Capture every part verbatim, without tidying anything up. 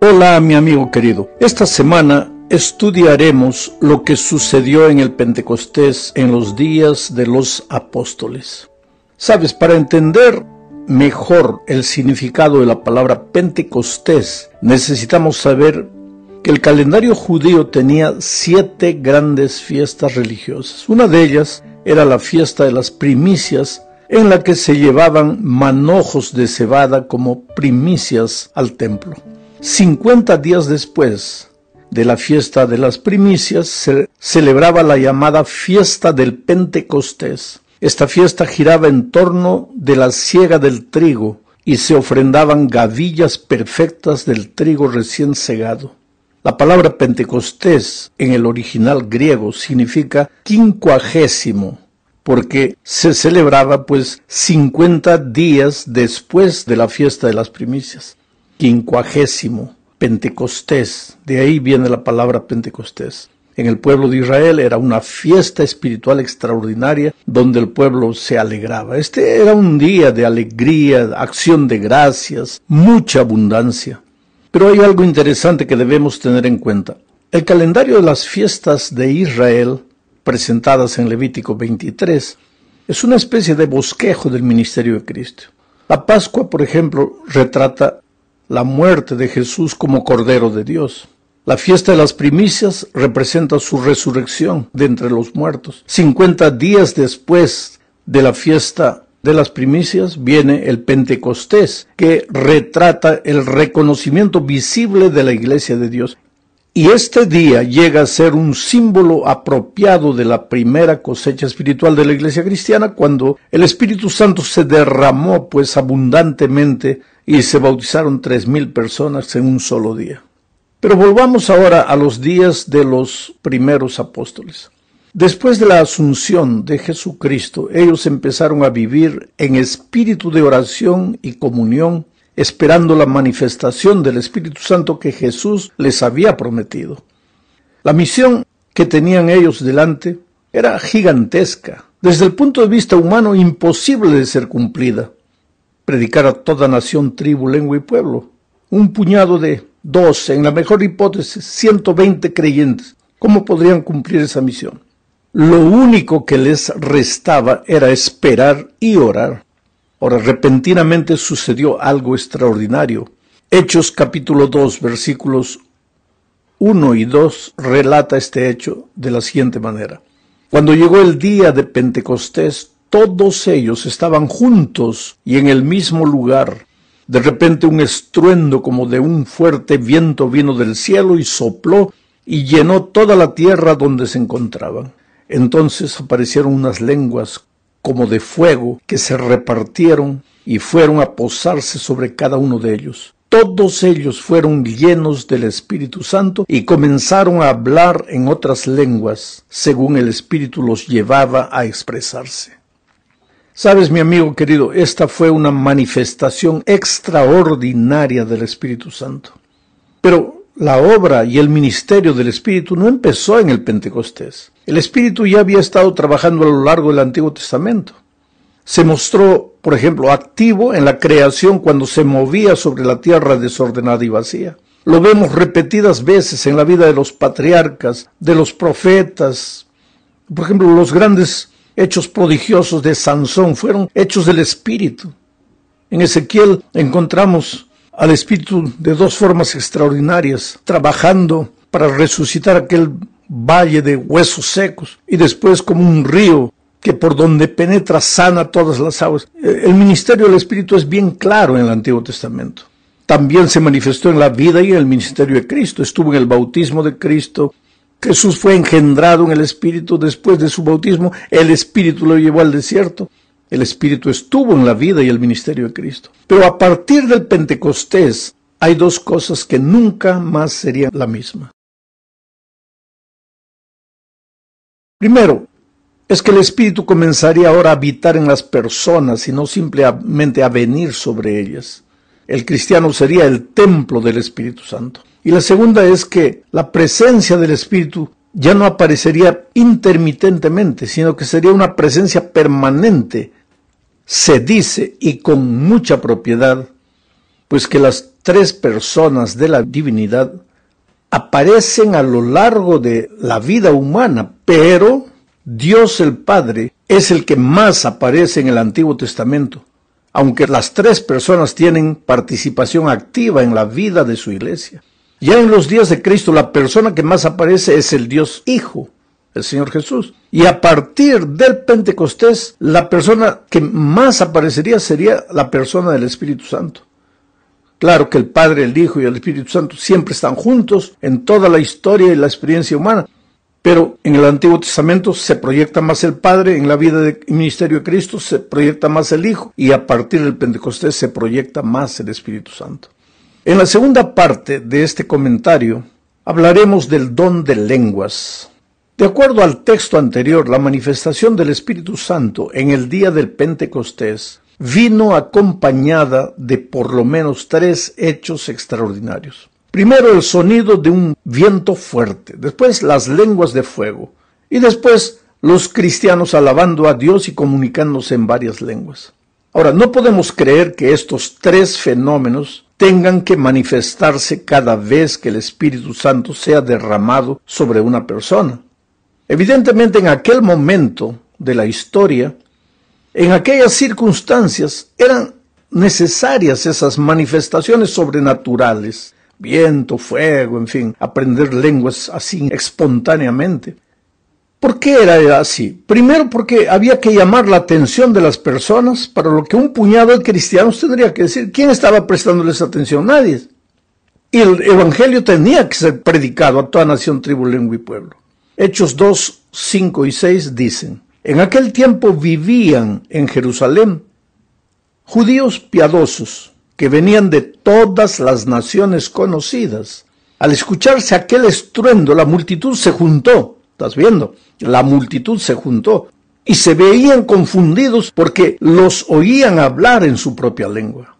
Hola, mi amigo querido. Esta semana estudiaremos lo que sucedió en el Pentecostés en los días de los apóstoles. Sabes, para entender mejor el significado de la palabra Pentecostés, necesitamos saber que el calendario judío tenía siete grandes fiestas religiosas. Una de ellas era la fiesta de las primicias, en la que se llevaban manojos de cebada como primicias al templo. cincuenta días después de la fiesta de las primicias se celebraba la llamada fiesta del Pentecostés. Esta fiesta giraba en torno de la siega del trigo y se ofrendaban gavillas perfectas del trigo recién segado. La palabra Pentecostés en el original griego significa quincuagésimo, porque se celebraba pues cincuenta días después de la fiesta de las primicias. Quincuagésimo, Pentecostés, de ahí viene la palabra Pentecostés. En el pueblo de Israel era una fiesta espiritual extraordinaria donde el pueblo se alegraba. Este era un día de alegría, acción de gracias, mucha abundancia. Pero hay algo interesante que debemos tener en cuenta. El calendario de las fiestas de Israel, presentadas en Levítico veintitrés, es una especie de bosquejo del ministerio de Cristo. La Pascua, por ejemplo, retrata la muerte de Jesús como Cordero de Dios. La fiesta de las primicias representa su resurrección de entre los muertos. cincuenta días después de la fiesta de las primicias viene el Pentecostés, que retrata el reconocimiento visible de la Iglesia de Dios. Y este día llega a ser un símbolo apropiado de la primera cosecha espiritual de la Iglesia cristiana, cuando el Espíritu Santo se derramó pues abundantemente y se bautizaron tres mil personas en un solo día. Pero volvamos ahora a los días de los primeros apóstoles. Después de la asunción de Jesucristo, ellos empezaron a vivir en espíritu de oración y comunión, esperando la manifestación del Espíritu Santo que Jesús les había prometido. La misión que tenían ellos delante era gigantesca, desde el punto de vista humano imposible de ser cumplida. Predicar a toda nación, tribu, lengua y pueblo. Un puñado de doce, en la mejor hipótesis, ciento veinte creyentes. ¿Cómo podrían cumplir esa misión? Lo único que les restaba era esperar y orar. Ahora, repentinamente sucedió algo extraordinario. Hechos capítulo dos, versículos uno y dos, relata este hecho de la siguiente manera. Cuando llegó el día de Pentecostés, todos ellos estaban juntos y en el mismo lugar. De repente un estruendo como de un fuerte viento vino del cielo y sopló y llenó toda la tierra donde se encontraban. Entonces aparecieron unas lenguas como de fuego que se repartieron y fueron a posarse sobre cada uno de ellos. Todos ellos fueron llenos del Espíritu Santo y comenzaron a hablar en otras lenguas, según el Espíritu los llevaba a expresarse. Sabes, mi amigo querido, esta fue una manifestación extraordinaria del Espíritu Santo. Pero la obra y el ministerio del Espíritu no empezó en el Pentecostés. El Espíritu ya había estado trabajando a lo largo del Antiguo Testamento. Se mostró, por ejemplo, activo en la creación cuando se movía sobre la tierra desordenada y vacía. Lo vemos repetidas veces en la vida de los patriarcas, de los profetas. Por ejemplo, los grandes hechos prodigiosos de Sansón fueron hechos del Espíritu. En Ezequiel encontramos al Espíritu de dos formas extraordinarias, trabajando para resucitar aquel valle de huesos secos, y después como un río que por donde penetra sana todas las aguas. El ministerio del Espíritu es bien claro en el Antiguo Testamento. También se manifestó en la vida y en el ministerio de Cristo. Estuvo en el bautismo de Cristo. Jesús fue engendrado en el Espíritu. Después de su bautismo, el Espíritu lo llevó al desierto. El Espíritu estuvo en la vida y el ministerio de Cristo. Pero a partir del Pentecostés hay dos cosas que nunca más serían la misma. Primero, es que el Espíritu comenzaría ahora a habitar en las personas y no simplemente a venir sobre ellas. El cristiano sería el templo del Espíritu Santo. Y la segunda es que la presencia del Espíritu ya no aparecería intermitentemente, sino que sería una presencia permanente. Se dice, y con mucha propiedad, pues que las tres personas de la divinidad aparecen a lo largo de la vida humana, pero Dios el Padre es el que más aparece en el Antiguo Testamento, aunque las tres personas tienen participación activa en la vida de su iglesia. Ya en los días de Cristo, la persona que más aparece es el Dios Hijo, el Señor Jesús. Y a partir del Pentecostés, la persona que más aparecería sería la persona del Espíritu Santo. Claro que el Padre, el Hijo y el Espíritu Santo siempre están juntos en toda la historia y la experiencia humana, pero en el Antiguo Testamento se proyecta más el Padre, en la vida del ministerio de Cristo se proyecta más el Hijo, y a partir del Pentecostés se proyecta más el Espíritu Santo. En la segunda parte de este comentario hablaremos del don de lenguas. De acuerdo al texto anterior, la manifestación del Espíritu Santo en el día del Pentecostés vino acompañada de por lo menos tres hechos extraordinarios. Primero, el sonido de un viento fuerte, después las lenguas de fuego, y después los cristianos alabando a Dios y comunicándose en varias lenguas. Ahora, no podemos creer que estos tres fenómenos tengan que manifestarse cada vez que el Espíritu Santo sea derramado sobre una persona. Evidentemente, en aquel momento de la historia, en aquellas circunstancias, eran necesarias esas manifestaciones sobrenaturales, viento, fuego, en fin, aprender lenguas así espontáneamente. ¿Por qué era así? Primero, porque había que llamar la atención de las personas, para lo que un puñado de cristianos tendría que decir. ¿Quién estaba prestándoles atención? Nadie. Y el evangelio tenía que ser predicado a toda nación, tribu, lengua y pueblo. Hechos dos, cinco y seis dicen: en aquel tiempo vivían en Jerusalén judíos piadosos que venían de todas las naciones conocidas. Al escucharse aquel estruendo, la multitud se juntó. ¿Estás viendo? La multitud se juntó y se veían confundidos porque los oían hablar en su propia lengua.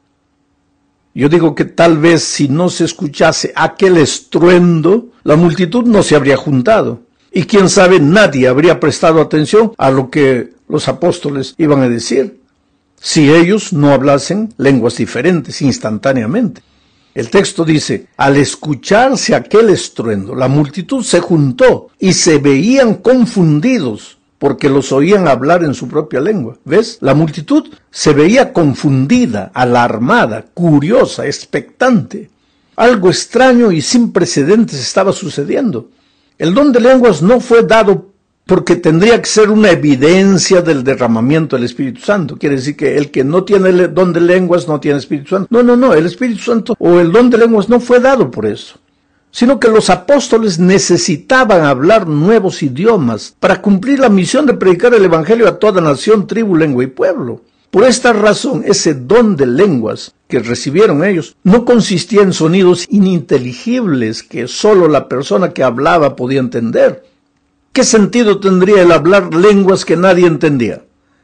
Yo digo que tal vez si no se escuchase aquel estruendo, la multitud no se habría juntado. Y quién sabe, nadie habría prestado atención a lo que los apóstoles iban a decir, si ellos no hablasen lenguas diferentes instantáneamente. El texto dice: al escucharse aquel estruendo, la multitud se juntó y se veían confundidos porque los oían hablar en su propia lengua. ¿Ves? La multitud se veía confundida, alarmada, curiosa, expectante. Algo extraño y sin precedentes estaba sucediendo. El don de lenguas no fue dado porque tendría que ser una evidencia del derramamiento del Espíritu Santo. Quiere decir que el que no tiene el don de lenguas no tiene Espíritu Santo. No, no, no, el Espíritu Santo o el don de lenguas no fue dado por eso, sino que los apóstoles necesitaban hablar nuevos idiomas para cumplir la misión de predicar el Evangelio a toda nación, tribu, lengua y pueblo. Por esta razón, ese don de lenguas que recibieron ellos no consistía en sonidos ininteligibles que solo la persona que hablaba podía entender. ¿Qué sentido tendría el hablar lenguas que nadie entendía?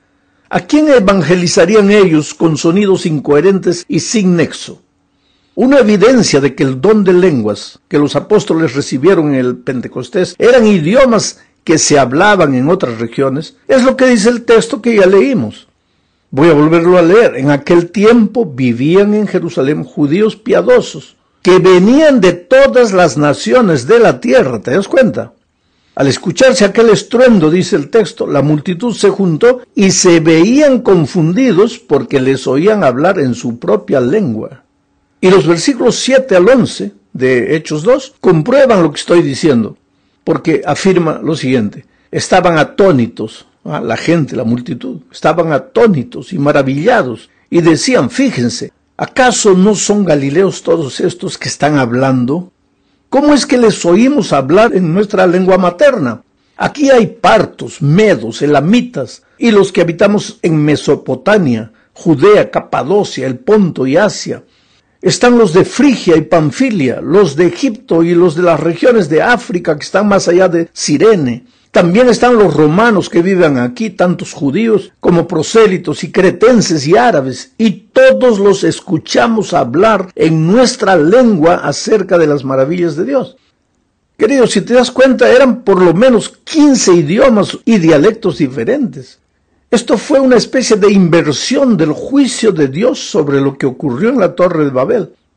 ¿A quién evangelizarían ellos con sonidos incoherentes y sin nexo? Una evidencia de que el don de lenguas que los apóstoles recibieron en el Pentecostés eran idiomas que se hablaban en otras regiones, es lo que dice el texto que ya leímos. Voy a volverlo a leer. En aquel tiempo vivían en Jerusalén judíos piadosos que venían de todas las naciones de la tierra. ¿Te das cuenta? Al escucharse aquel estruendo, dice el texto, la multitud se juntó y se veían confundidos porque les oían hablar en su propia lengua. Y los versículos siete al once de Hechos dos comprueban lo que estoy diciendo, porque afirma lo siguiente: estaban atónitos, ¿ah? la gente, la multitud, estaban atónitos y maravillados, y decían: fíjense, ¿acaso no son galileos todos estos que están hablando? ¿Cómo es que les oímos hablar en nuestra lengua materna? Aquí hay partos, medos, elamitas, y los que habitamos en Mesopotamia, Judea, Capadocia, el Ponto y Asia. Están los de Frigia y Panfilia, los de Egipto y los de las regiones de África que están más allá de Cirene. También están los romanos que viven aquí, tantos judíos como prosélitos y cretenses y árabes, y todos los escuchamos hablar en nuestra lengua acerca de las maravillas de Dios. Queridos, si te das cuenta, eran por lo menos quince idiomas y dialectos diferentes. Esto fue una especie de inversión del juicio de Dios sobre lo que ocurrió en la Torre de Babel.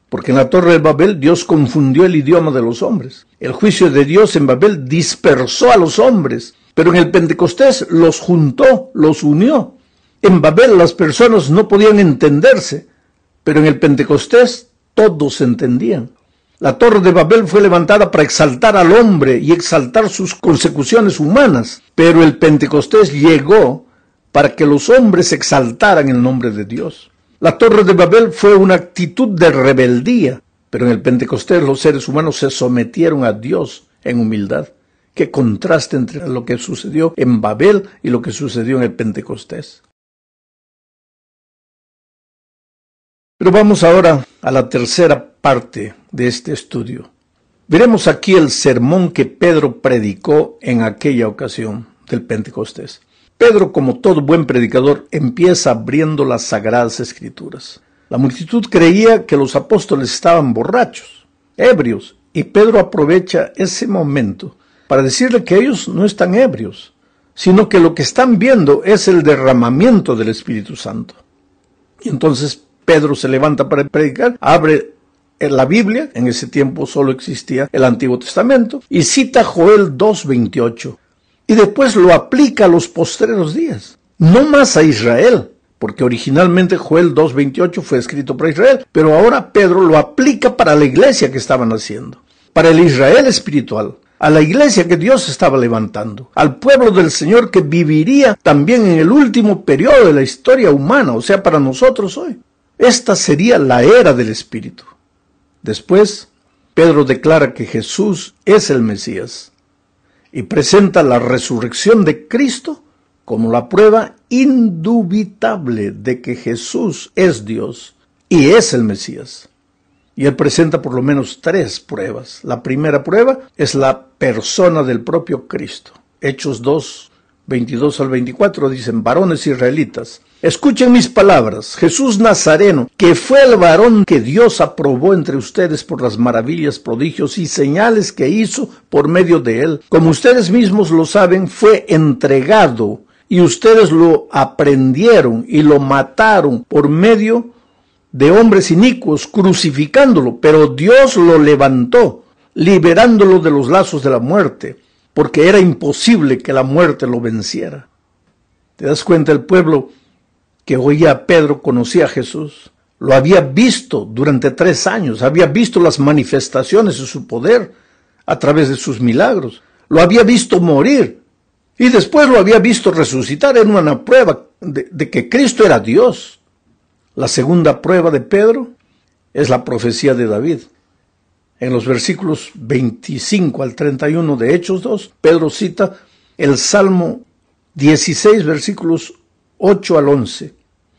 porque en la Torre de Babel Dios confundió el idioma de los hombres. El juicio de Dios en Babel dispersó a los hombres, pero en el Pentecostés los juntó, los unió. En Babel las personas no podían entenderse, pero en el Pentecostés todos se entendían. La Torre de Babel fue levantada para exaltar al hombre y exaltar sus consecuciones humanas, pero el Pentecostés llegó para que los hombres exaltaran el nombre de Dios. La Torre de Babel fue una actitud de rebeldía, pero en el Pentecostés los seres humanos se sometieron a Dios en humildad. Qué contraste entre lo que sucedió en Babel y lo que sucedió en el Pentecostés. Pero vamos ahora a la tercera parte de este estudio. Veremos aquí el sermón que Pedro predicó en aquella ocasión del Pentecostés. Pedro, como todo buen predicador, empieza abriendo las Sagradas Escrituras. La multitud creía que los apóstoles estaban borrachos, ebrios, y Pedro aprovecha ese momento para decirle que ellos no están ebrios, sino que lo que están viendo es el derramamiento del Espíritu Santo. Y entonces Pedro se levanta para predicar, abre la Biblia, en ese tiempo solo existía el Antiguo Testamento, y cita Joel dos veintiocho. Y después lo aplica a los postreros días, no más a Israel, porque originalmente Joel dos veintiocho fue escrito para Israel, pero ahora Pedro lo aplica para la iglesia que estaban haciendo, para el Israel espiritual, a la iglesia que Dios estaba levantando, al pueblo del Señor que viviría también en el último periodo de la historia humana, o sea, para nosotros hoy. Esta sería la era del Espíritu. Después, Pedro declara que Jesús es el Mesías y presenta la resurrección de Cristo como la prueba indubitable de que Jesús es Dios y es el Mesías. Y él presenta por lo menos tres pruebas. La primera prueba es la persona del propio Cristo. Hechos dos, veintidós al veinticuatro dicen: varones israelitas, escuchen mis palabras. Jesús Nazareno, que fue el varón que Dios aprobó entre ustedes por las maravillas, prodigios y señales que hizo por medio de él, como ustedes mismos lo saben, fue entregado y ustedes lo aprendieron y lo mataron por medio de hombres inicuos, crucificándolo, pero Dios lo levantó, liberándolo de los lazos de la muerte, porque era imposible que la muerte lo venciera. ¿Te das cuenta? El pueblo que oía a Pedro conocía a Jesús, lo había visto durante tres años, había visto las manifestaciones de su poder a través de sus milagros, lo había visto morir y después lo había visto resucitar. En una prueba de, de que Cristo era Dios. La segunda prueba de Pedro es la profecía de David. En los versículos veinticinco al treinta y uno de Hechos dos, Pedro cita el Salmo dieciséis, versículos ocho al once.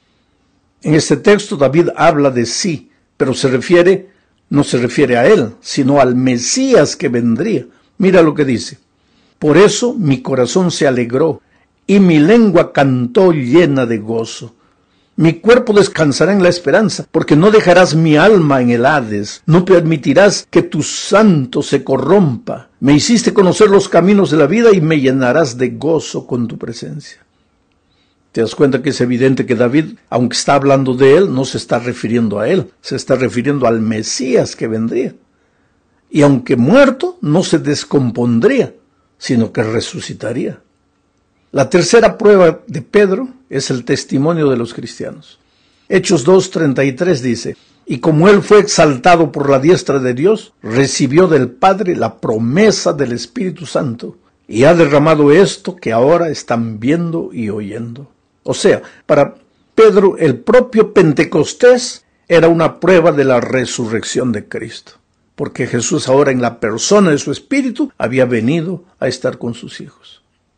En este texto David habla de sí, pero se refiere, no se refiere a él, sino al Mesías que vendría. Mira lo que dice: por eso mi corazón se alegró y mi lengua cantó llena de gozo. Mi cuerpo descansará en la esperanza, porque no dejarás mi alma en el Hades, no permitirás que tu santo se corrompa. Me hiciste conocer los caminos de la vida y me llenarás de gozo con tu presencia. Te das cuenta que es evidente que David, aunque está hablando de él, no se está refiriendo a él, se está refiriendo al Mesías que vendría. Y aunque muerto, no se descompondría, sino que resucitaría. La tercera prueba de Pedro es el testimonio de los cristianos. Hechos dos, treinta y tres dice: y como él fue exaltado por la diestra de Dios, recibió del Padre la promesa del Espíritu Santo, y ha derramado esto que ahora están viendo y oyendo. O sea, para Pedro el propio Pentecostés era una prueba de la resurrección de Cristo, porque Jesús ahora en la persona de su Espíritu había venido a estar con sus hijos.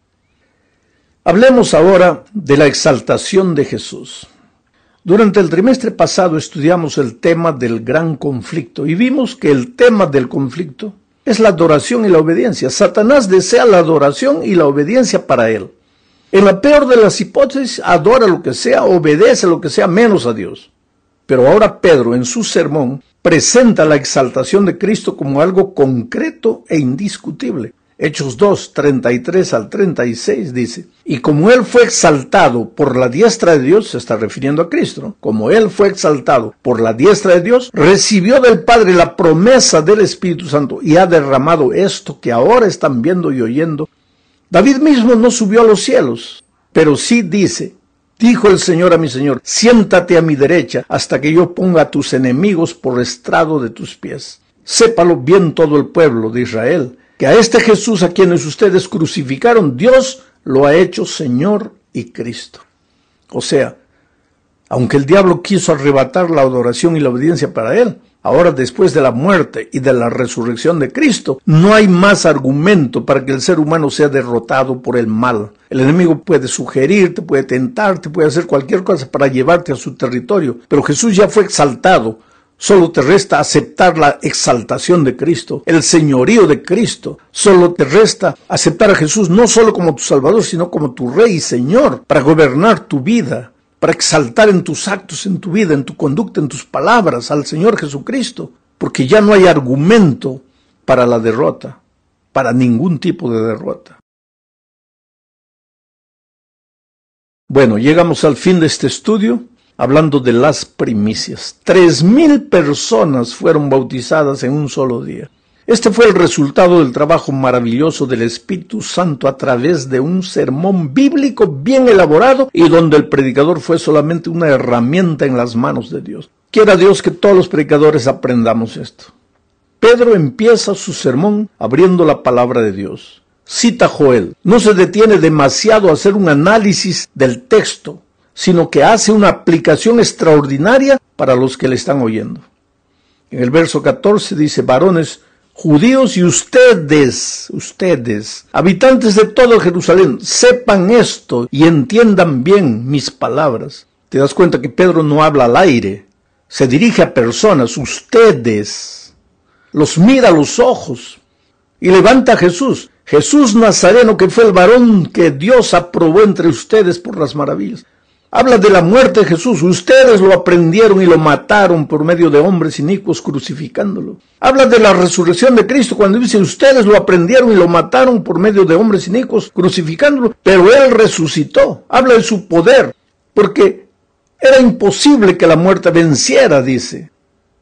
Hablemos ahora de la exaltación de Jesús. Durante el trimestre pasado estudiamos el tema del gran conflicto y vimos que el tema del conflicto es la adoración y la obediencia. Satanás desea la adoración y la obediencia para él. En la peor de las hipótesis, adora lo que sea, obedece lo que sea, menos a Dios. Pero ahora Pedro, en su sermón, presenta la exaltación de Cristo como algo concreto e indiscutible. Hechos dos, treinta y tres al treinta y seis dice, y como él fue exaltado por la diestra de Dios, se está refiriendo a Cristo, ¿no? Como él fue exaltado por la diestra de Dios, recibió del Padre la promesa del Espíritu Santo y ha derramado esto que ahora están viendo y oyendo. David mismo no subió a los cielos, pero sí dice, dijo el Señor a mi Señor, siéntate a mi derecha hasta que yo ponga a tus enemigos por estrado de tus pies. Sépalo bien todo el pueblo de Israel, que a este Jesús a quienes ustedes crucificaron, Dios lo ha hecho Señor y Cristo. O sea, aunque el diablo quiso arrebatar la adoración y la obediencia para él, ahora después de la muerte y de la resurrección de Cristo, no hay más argumento para que el ser humano sea derrotado por el mal. El enemigo puede sugerirte, puede tentarte, puede hacer cualquier cosa para llevarte a su territorio, pero Jesús ya fue exaltado. Solo te resta aceptar la exaltación de Cristo, el señorío de Cristo. Solo te resta aceptar a Jesús no solo como tu Salvador, sino como tu Rey y Señor, para gobernar tu vida, para exaltar en tus actos, en tu vida, en tu conducta, en tus palabras al Señor Jesucristo, porque ya no hay argumento para la derrota, para ningún tipo de derrota. Bueno, llegamos al fin de este estudio. Hablando de las primicias, tres mil personas fueron bautizadas en un solo día. Este fue el resultado del trabajo maravilloso del Espíritu Santo a través de un sermón bíblico bien elaborado y donde el predicador fue solamente una herramienta en las manos de Dios. Quiera Dios que todos los predicadores aprendamos esto. Pedro empieza su sermón abriendo la palabra de Dios. Cita Joel. No se detiene demasiado a hacer un análisis del texto, sino que hace una aplicación extraordinaria para los que le están oyendo. En el verso catorce dice, varones judíos y ustedes, ustedes, habitantes de todo Jerusalén, sepan esto y entiendan bien mis palabras. Te das cuenta que Pedro no habla al aire, se dirige a personas, ustedes, los mira a los ojos y levanta a Jesús. Jesús Nazareno, que fue el varón que Dios aprobó entre ustedes por las maravillas. Habla de la muerte de Jesús. Ustedes lo aprendieron y lo mataron por medio de hombres inicuos crucificándolo. Habla de la resurrección de Cristo cuando dice ustedes lo aprendieron y lo mataron por medio de hombres inicuos crucificándolo, pero Él resucitó. Habla de su poder, porque era imposible que la muerte venciera, dice.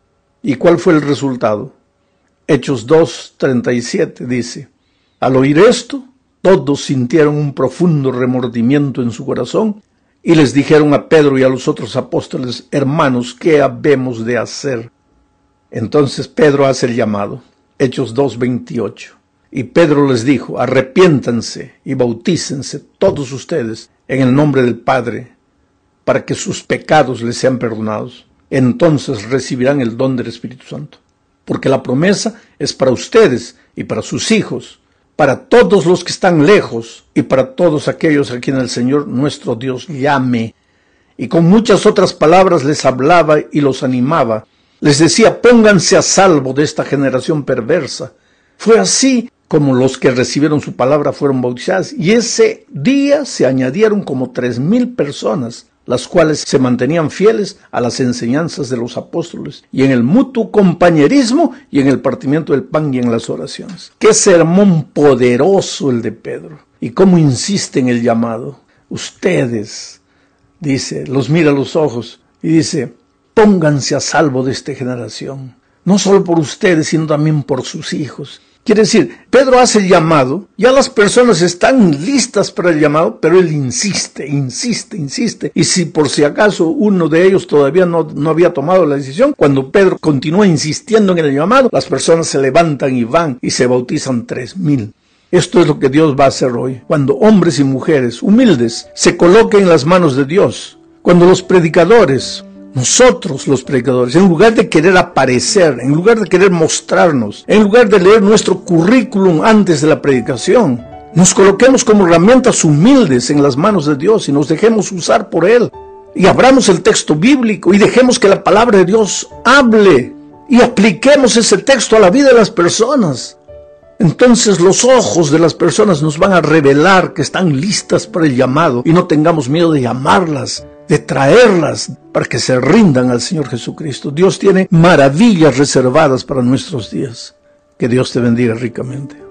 ¿Y cuál fue el resultado? Hechos dos, treinta y siete dice, al oír esto, todos sintieron un profundo remordimiento en su corazón, y les dijeron a Pedro y a los otros apóstoles, hermanos, ¿qué habemos de hacer? Entonces Pedro hace el llamado, Hechos dos, veintiocho. Y Pedro les dijo, arrepiéntanse y bautícense todos ustedes en el nombre del Padre, para que sus pecados les sean perdonados. Entonces recibirán el don del Espíritu Santo. Porque la promesa es para ustedes y para sus hijos, para todos los que están lejos y para todos aquellos a quienes el Señor nuestro Dios llame. Y con muchas otras palabras les hablaba y los animaba. Les decía, pónganse a salvo de esta generación perversa. Fue así como los que recibieron su palabra fueron bautizados. Y ese día se añadieron como tres mil personas, las cuales se mantenían fieles a las enseñanzas de los apóstoles, y en el mutuo compañerismo, y en el partimiento del pan, y en las oraciones. ¡Qué sermón poderoso el de Pedro! Y cómo insiste en el llamado. Ustedes, dice, los mira a los ojos, y dice, pónganse a salvo de esta generación. No solo por ustedes, sino también por sus hijos. Quiere decir, Pedro hace el llamado, ya las personas están listas para el llamado, pero él insiste, insiste, insiste. Y si por si acaso uno de ellos todavía no, no había tomado la decisión, cuando Pedro continúa insistiendo en el llamado, las personas se levantan y van y se bautizan tres mil. Esto es lo que Dios va a hacer hoy, cuando hombres y mujeres humildes se coloquen en las manos de Dios, cuando los predicadores, nosotros los predicadores, en lugar de querer aparecer, en lugar de querer mostrarnos, en lugar de leer nuestro currículum antes de la predicación, nos coloquemos como herramientas humildes en las manos de Dios y nos dejemos usar por Él. Y abramos el texto bíblico y dejemos que la palabra de Dios hable y apliquemos ese texto a la vida de las personas. Entonces los ojos de las personas nos van a revelar que están listas para el llamado y no tengamos miedo de llamarlas, de traerlas para que se rindan al Señor Jesucristo. Dios tiene maravillas reservadas para nuestros días. Que Dios te bendiga ricamente.